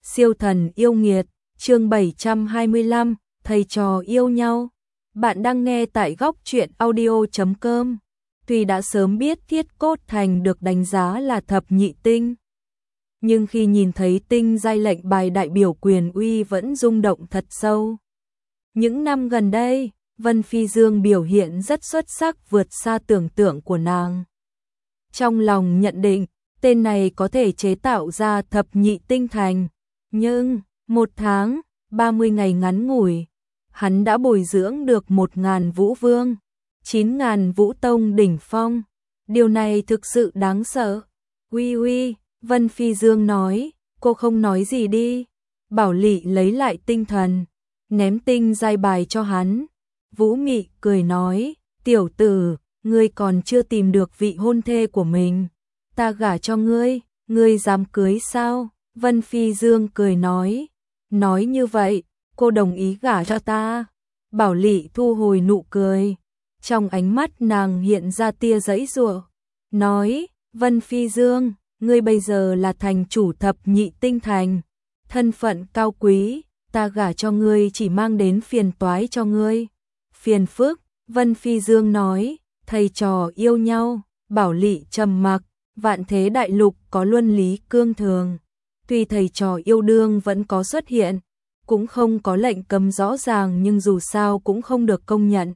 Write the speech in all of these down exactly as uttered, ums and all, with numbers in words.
Siêu thần yêu nghiệt, chương bảy trăm hai mươi lăm, thầy trò yêu nhau. Bạn đang nghe tại góc truyện audio chấm com. Tuy đã sớm biết Thiết Cốt Thành được đánh giá là thập nhị tinh, nhưng khi nhìn thấy tinh giai lệnh bài đại biểu quyền uy vẫn rung động thật sâu. Những năm gần đây, Vân Phi Dương biểu hiện rất xuất sắc, vượt xa tưởng tượng của nàng. Trong lòng nhận định, tên này có thể chế tạo ra thập nhị tinh thành, nhưng một tháng, ba mươi ngày ngắn ngủi, hắn đã bồi dưỡng được một ngàn vũ vương, chín ngàn vũ tông đỉnh phong. Điều này thực sự đáng sợ. Uy uy, Vân Phi Dương nói, cô không nói gì đi. Bảo Lị lấy lại tinh thần, ném tinh giai bài cho hắn. Vũ Mị cười nói, tiểu tử, ngươi còn chưa tìm được vị hôn thê của mình. Ta gả cho ngươi, ngươi dám cưới sao? Vân Phi Dương cười nói, nói như vậy, cô đồng ý gả cho ta. Bảo Lị thu hồi nụ cười, trong ánh mắt nàng hiện ra tia giãy giụa, nói, Vân Phi Dương, ngươi bây giờ là thành chủ thập nhị tinh thành, thân phận cao quý, ta gả cho ngươi chỉ mang đến phiền toái cho ngươi. Phiền phức, Vân Phi Dương nói, thầy trò yêu nhau. Bảo Lị trầm mặc, vạn thế đại lục có luân lý cương thường, tuy thầy trò yêu đương vẫn có xuất hiện, cũng không có lệnh cấm rõ ràng, nhưng dù sao cũng không được công nhận.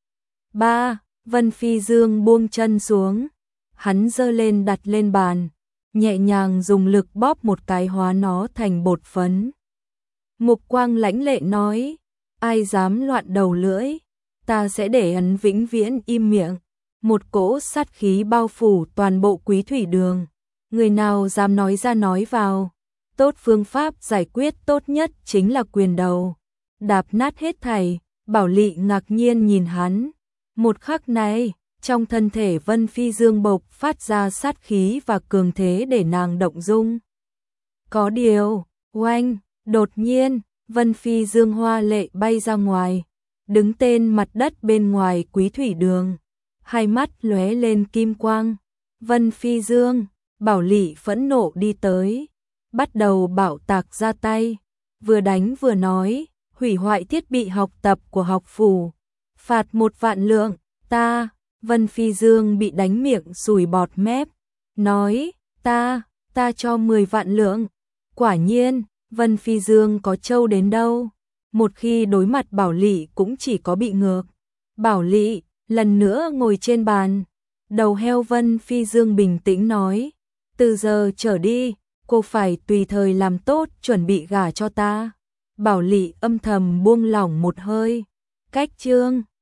Ba, Vân Phi Dương buông chân xuống, hắn giơ lên đặt lên bàn, nhẹ nhàng dùng lực bóp một cái hóa nó thành bột phấn. Mục quang lãnh lệ nói, ai dám loạn đầu lưỡi, ta sẽ để hắn vĩnh viễn im miệng. Một cỗ sát khí bao phủ toàn bộ Quý Thủy Đường, người nào dám nói ra nói vào. Tốt, phương pháp giải quyết tốt nhất chính là quyền đầu, đạp nát hết thảy. Bảo Lị ngạc nhiên nhìn hắn. Một khắc này, trong thân thể Vân Phi Dương bộc phát ra sát khí và cường thế để nàng động dung. Có điều, oanh, đột nhiên, Vân Phi Dương hoa lệ bay ra ngoài, đứng tên mặt đất bên ngoài Quý Thủy Đường. Hai mắt lóe lên kim quang. Vân Phi Dương, Bảo Lị phẫn nộ đi tới, bắt đầu bạo tạc ra tay, vừa đánh vừa nói, hủy hoại thiết bị học tập của học phủ, phạt một vạn lượng. Ta, Vân Phi Dương bị đánh miệng sùi bọt mép, nói, ta, ta cho mười vạn lượng. Quả nhiên, Vân Phi Dương có trâu đến đâu, một khi đối mặt Bảo Lị cũng chỉ có bị ngược. Bảo Lị lần nữa ngồi trên bàn, đầu heo. Vân Phi Dương bình tĩnh nói, từ giờ trở đi, cô phải tùy thời làm tốt chuẩn bị gả cho ta. Bảo Lị âm thầm buông lỏng một hơi. Cách chương